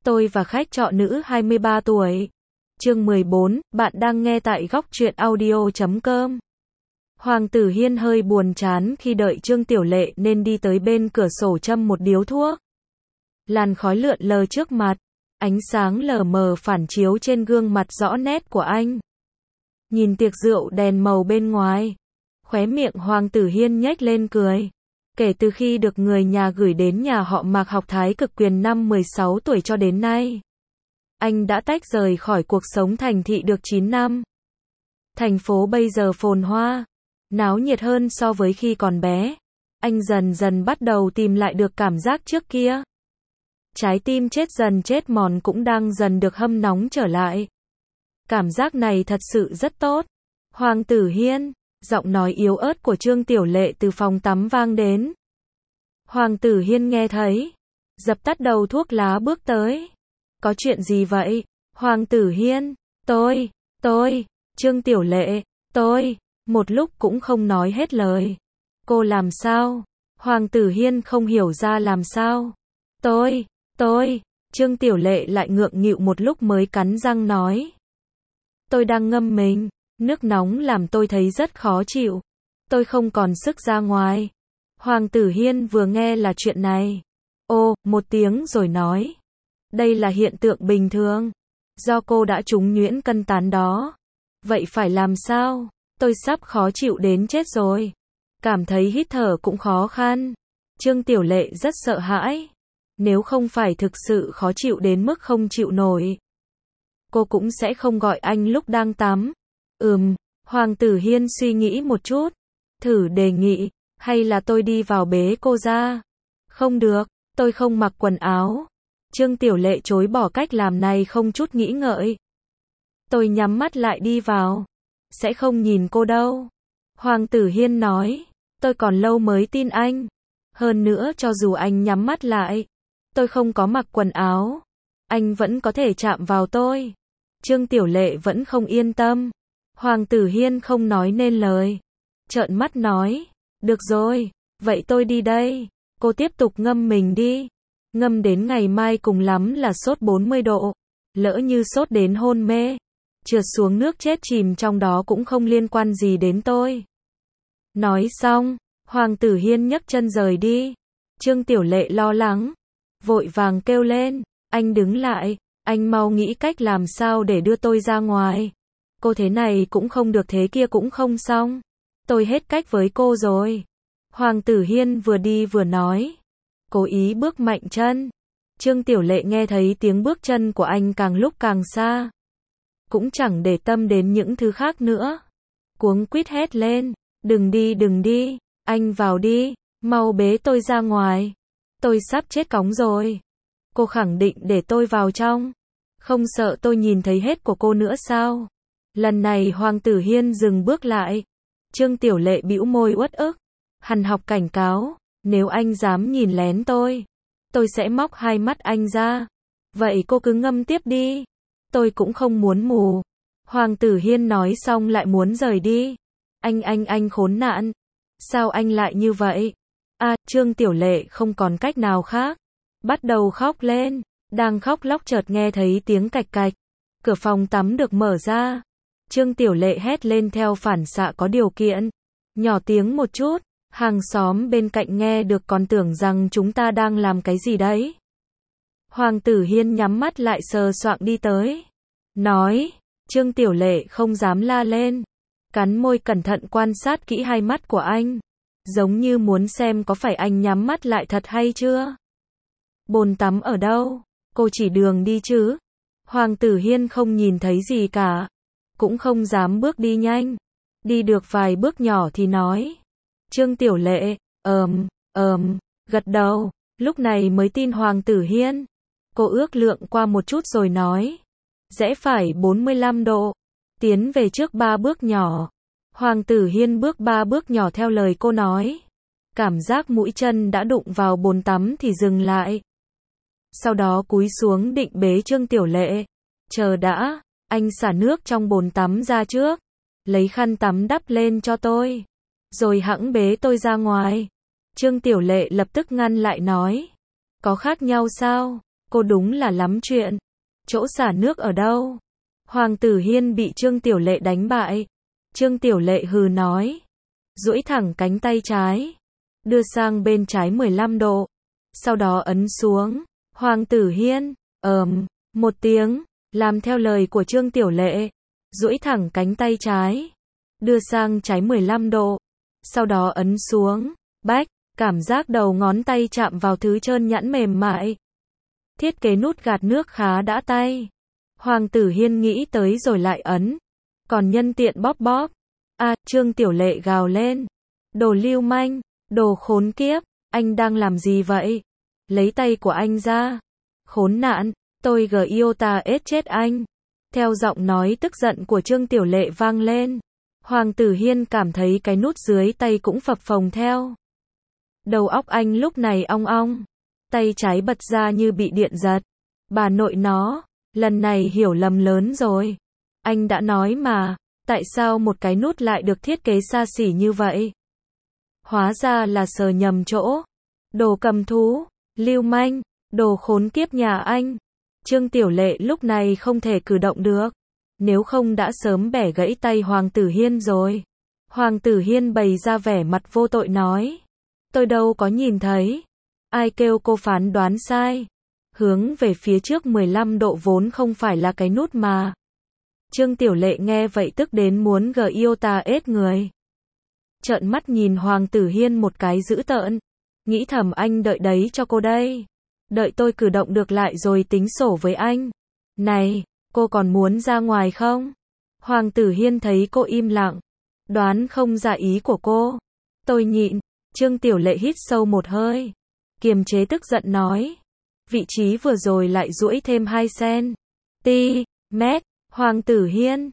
Tôi và khách trọ nữ 23 tuổi. Chương 14, bạn đang nghe tại góc truyện audio.com. Hoàng Tử Hiên hơi buồn chán khi đợi Trương Tiểu Lệ nên đi tới bên cửa sổ châm một điếu thuốc. Làn khói lượn lờ trước mặt, ánh sáng lờ mờ phản chiếu trên gương mặt rõ nét của anh. Nhìn tiệc rượu đèn màu bên ngoài, khóe miệng Hoàng Tử Hiên nhếch lên cười. Kể từ khi được người nhà gửi đến nhà họ Mạc học Thái cực quyền năm 16 tuổi cho đến nay, anh đã tách rời khỏi cuộc sống thành thị được 9 năm. Thành phố bây giờ phồn hoa, náo nhiệt hơn so với khi còn bé. Anh dần dần bắt đầu tìm lại được cảm giác trước kia. Trái tim chết dần chết mòn cũng đang dần được hâm nóng trở lại. Cảm giác này thật sự rất tốt. Hoàng Tử Hiên, giọng nói yếu ớt của Trương Tiểu Lệ từ phòng tắm vang đến. Hoàng Tử Hiên nghe thấy, dập tắt đầu thuốc lá bước tới. Có chuyện gì vậy? Hoàng Tử Hiên, tôi, Trương Tiểu Lệ, một lúc cũng không nói hết lời. Cô làm sao? Hoàng Tử Hiên không hiểu ra làm sao. Tôi, Trương Tiểu Lệ lại ngượng nghịu một lúc mới cắn răng nói. Tôi đang ngâm mình, nước nóng làm tôi thấy rất khó chịu. Tôi không còn sức ra ngoài. Hoàng Tử Hiên vừa nghe là chuyện này. Một tiếng rồi nói. Đây là hiện tượng bình thường. Do cô đã trúng nhuyễn cân tán đó. Vậy phải làm sao? Tôi sắp khó chịu đến chết rồi. Cảm thấy hít thở cũng khó khăn. Trương Tiểu Lệ rất sợ hãi. Nếu không phải thực sự khó chịu đến mức không chịu nổi, cô cũng sẽ không gọi anh lúc đang tắm. Hoàng Tử Hiên suy nghĩ một chút. Thử đề nghị, hay là tôi đi vào bế cô ra? Không được, tôi không mặc quần áo. Trương Tiểu Lệ chối bỏ cách làm này không chút nghĩ ngợi. Tôi nhắm mắt lại đi vào. Sẽ không nhìn cô đâu. Hoàng Tử Hiên nói. Tôi còn lâu mới tin anh. Hơn nữa cho dù anh nhắm mắt lại, tôi không có mặc quần áo, anh vẫn có thể chạm vào tôi. Trương Tiểu Lệ vẫn không yên tâm. Hoàng Tử Hiên không nói nên lời. Trợn mắt nói. Được rồi, vậy tôi đi đây. Cô tiếp tục ngâm mình đi. Ngâm đến ngày mai cùng lắm là sốt 40 độ. Lỡ như sốt đến hôn mê, trượt xuống nước chết chìm trong đó cũng không liên quan gì đến tôi. Nói xong, Hoàng Tử Hiên nhấc chân rời đi. Trương Tiểu Lệ lo lắng, vội vàng kêu lên. Anh đứng lại, anh mau nghĩ cách làm sao để đưa tôi ra ngoài. Cô thế này cũng không được thế kia cũng không xong. Tôi hết cách với cô rồi. Hoàng Tử Hiên vừa đi vừa nói. Cố ý bước mạnh chân. Trương Tiểu Lệ nghe thấy tiếng bước chân của anh càng lúc càng xa. Cũng chẳng để tâm đến những thứ khác nữa. Cuống quýt hét lên. Đừng đi, anh vào đi, mau bế tôi ra ngoài. Tôi sắp chết cóng rồi. Cô khẳng định để tôi vào trong. Không sợ tôi nhìn thấy hết của cô nữa sao? Lần này Hoàng Tử Hiên dừng bước lại. Trương Tiểu Lệ bĩu môi uất ức. Hằn học cảnh cáo, nếu anh dám nhìn lén tôi sẽ móc hai mắt anh ra. Vậy cô cứ ngâm tiếp đi. Tôi cũng không muốn mù. Hoàng Tử Hiên nói xong lại muốn rời đi. Anh khốn nạn. Sao anh lại như vậy? Trương Tiểu Lệ không còn cách nào khác. Bắt đầu khóc lên. Đang khóc lóc chợt nghe thấy tiếng cạch cạch. Cửa phòng tắm được mở ra. Trương Tiểu Lệ hét lên theo phản xạ có điều kiện. Nhỏ tiếng một chút. Hàng xóm bên cạnh nghe được còn tưởng rằng chúng ta đang làm cái gì đấy. Hoàng Tử Hiên nhắm mắt lại sờ soạng đi tới. Nói. Trương Tiểu Lệ không dám la lên. Cắn môi cẩn thận quan sát kỹ hai mắt của anh. Giống như muốn xem có phải anh nhắm mắt lại thật hay chưa. Bồn tắm ở đâu? Cô chỉ đường đi chứ? Hoàng Tử Hiên không nhìn thấy gì cả. Cũng không dám bước đi nhanh. Đi được vài bước nhỏ thì nói. Trương Tiểu Lệ, gật đầu. Lúc này mới tin Hoàng Tử Hiên. Cô ước lượng qua một chút rồi nói. Rẽ phải 45 độ. Tiến về trước 3 bước nhỏ. Hoàng Tử Hiên bước 3 bước nhỏ theo lời cô nói. Cảm giác mũi chân đã đụng vào bồn tắm thì dừng lại. Sau đó cúi xuống định bế Trương Tiểu Lệ. Chờ đã, anh xả nước trong bồn tắm ra trước. Lấy khăn tắm đắp lên cho tôi. Rồi hẵng bế tôi ra ngoài. Trương Tiểu Lệ lập tức ngăn lại nói. Có khác nhau sao? Cô đúng là lắm chuyện. Chỗ xả nước ở đâu? Hoàng Tử Hiên bị Trương Tiểu Lệ đánh bại. Trương Tiểu Lệ hừ nói. Duỗi thẳng cánh tay trái. Đưa sang bên trái 15 độ. Sau đó ấn xuống. Hoàng Tử Hiên, một tiếng, làm theo lời của Trương Tiểu Lệ. Duỗi thẳng cánh tay trái. Đưa sang trái 15 độ. Sau đó ấn xuống. Bách, cảm giác đầu ngón tay chạm vào thứ trơn nhẵn mềm mại. Thiết kế nút gạt nước khá đã tay. Hoàng Tử Hiên nghĩ tới rồi lại ấn. Còn nhân tiện bóp bóp. Trương Tiểu Lệ gào lên. Đồ lưu manh, đồ khốn kiếp, anh đang làm gì vậy? Lấy tay của anh ra. Khốn nạn, tôi Giota chết anh. Theo giọng nói tức giận của Trương Tiểu Lệ vang lên. Hoàng Tử Hiên cảm thấy cái nút dưới tay cũng phập phồng theo. Đầu óc anh lúc này ong ong. Tay trái bật ra như bị điện giật. Bà nội nó, lần này hiểu lầm lớn rồi. Anh đã nói mà, tại sao một cái nút lại được thiết kế xa xỉ như vậy? Hóa ra là sờ nhầm chỗ. Đồ cầm thú, lưu manh, đồ khốn kiếp nhà anh. Trương Tiểu Lệ lúc này không thể cử động được. Nếu không đã sớm bẻ gãy tay Hoàng Tử Hiên rồi. Hoàng Tử Hiên bày ra vẻ mặt vô tội nói. Tôi đâu có nhìn thấy. Ai kêu cô phán đoán sai. Hướng về phía trước 15 độ vốn không phải là cái nút mà. Trương Tiểu Lệ nghe vậy tức đến muốn Giota người. Trợn mắt nhìn Hoàng Tử Hiên một cái dữ tợn. Nghĩ thầm anh đợi đấy cho cô đây. Đợi tôi cử động được lại rồi tính sổ với anh. Này, cô còn muốn ra ngoài không? Hoàng Tử Hiên thấy cô im lặng. Đoán không ra ý của cô. Tôi nhịn. Trương Tiểu Lệ hít sâu một hơi. Kiềm chế tức giận nói. Vị trí vừa rồi lại duỗi thêm 2 cm. Hoàng Tử Hiên,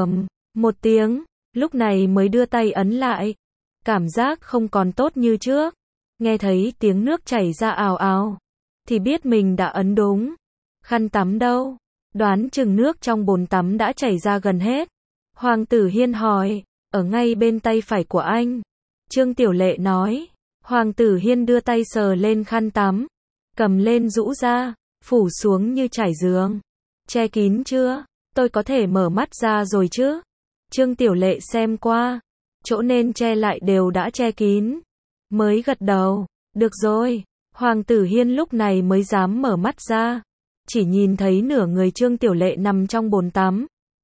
một tiếng. Lúc này mới đưa tay ấn lại. Cảm giác không còn tốt như trước. Nghe thấy tiếng nước chảy ra ào ào. Thì biết mình đã ấn đúng. Khăn tắm đâu? Đoán chừng nước trong bồn tắm đã chảy ra gần hết. Hoàng Tử Hiên hỏi. Ở ngay bên tay phải của anh. Trương Tiểu Lệ nói. Hoàng Tử Hiên đưa tay sờ lên khăn tắm. Cầm lên rũ ra. Phủ xuống như trải giường. Che kín chưa? Tôi có thể mở mắt ra rồi chứ? Trương Tiểu Lệ xem qua. Chỗ nên che lại đều đã che kín. Mới gật đầu. Được rồi. Hoàng Tử Hiên lúc này mới dám mở mắt ra. Chỉ nhìn thấy nửa người Trương Tiểu Lệ nằm trong bồn tắm.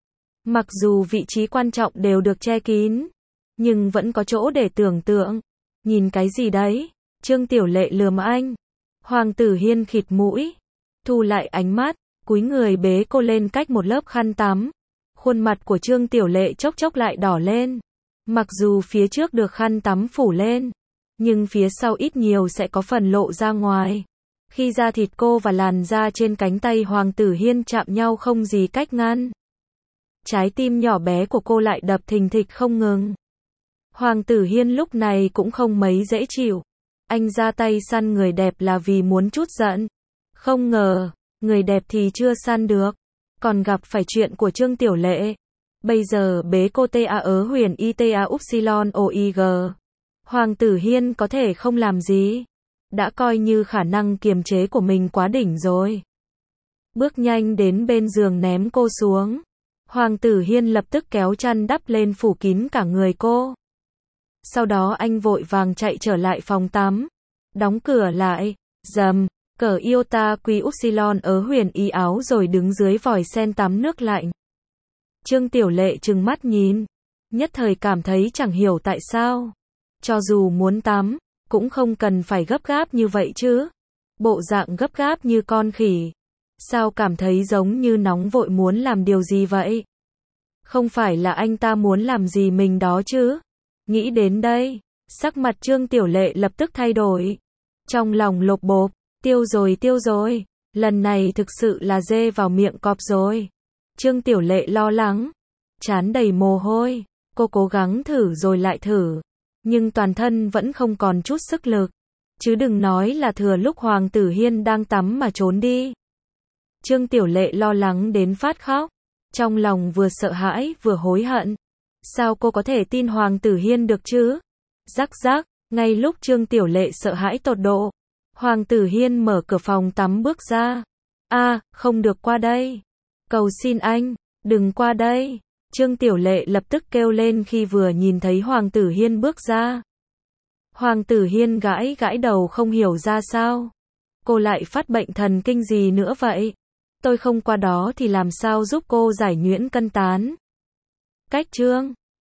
Mặc dù vị trí quan trọng đều được che kín. Nhưng vẫn có chỗ để tưởng tượng. Nhìn cái gì đấy? Trương Tiểu Lệ lườm anh. Hoàng Tử Hiên khịt mũi. Thu lại ánh mắt. Cúi người bế cô lên cách một lớp khăn tắm. Khuôn mặt của Trương Tiểu Lệ chốc chốc lại đỏ lên. Mặc dù phía trước được khăn tắm phủ lên. Nhưng phía sau ít nhiều sẽ có phần lộ ra ngoài. Khi da thịt cô và làn da trên cánh tay Hoàng Tử Hiên chạm nhau không gì cách ngăn. Trái tim nhỏ bé của cô lại đập thình thịch không ngừng. Hoàng Tử Hiên lúc này cũng không mấy dễ chịu. Anh ra tay săn người đẹp là vì muốn chút giận. Không ngờ, người đẹp thì chưa săn được. Còn gặp phải chuyện của Trương Tiểu Lệ. Bây giờ bế cô ta ớ huyền ita upsilon oig. Hoàng Tử Hiên có thể không làm gì. Đã coi như khả năng kiềm chế của mình quá đỉnh rồi. Bước nhanh đến bên giường ném cô xuống. Hoàng Tử Hiên lập tức kéo chăn đắp lên phủ kín cả người cô. Sau đó anh vội vàng chạy trở lại phòng tắm. Đóng cửa lại. Dầm. Cởi iota quy upsilon ớ huyền y áo rồi đứng dưới vòi sen tắm nước lạnh. Trương Tiểu Lệ trừng mắt nhìn. Nhất thời cảm thấy chẳng hiểu tại sao. Cho dù muốn tắm, cũng không cần phải gấp gáp như vậy chứ. Bộ dạng gấp gáp như con khỉ. Sao cảm thấy giống như nóng vội muốn làm điều gì vậy? Không phải là anh ta muốn làm gì mình đó chứ? Nghĩ đến đây, sắc mặt Trương Tiểu Lệ lập tức thay đổi. Trong lòng lộp bộp, tiêu rồi, lần này thực sự là dê vào miệng cọp rồi. Trương Tiểu Lệ lo lắng, trán đầy mồ hôi, cô cố gắng thử rồi lại thử, nhưng toàn thân vẫn không còn chút sức lực. Chứ đừng nói là thừa lúc Hoàng Tử Hiên đang tắm mà trốn đi. Trương Tiểu Lệ lo lắng đến phát khóc, trong lòng vừa sợ hãi vừa hối hận. Sao cô có thể tin Hoàng Tử Hiên được chứ? Rắc rắc, ngay lúc Trương Tiểu Lệ sợ hãi tột độ, Hoàng Tử Hiên mở cửa phòng tắm bước ra. Không được qua đây. Cầu xin anh, đừng qua đây. Trương Tiểu Lệ lập tức kêu lên khi vừa nhìn thấy Hoàng Tử Hiên bước ra. Hoàng Tử Hiên gãi gãi đầu không hiểu ra sao. Cô lại phát bệnh thần kinh gì nữa vậy? Tôi không qua đó thì làm sao giúp cô giải nhuyễn cân tán? Cách Trương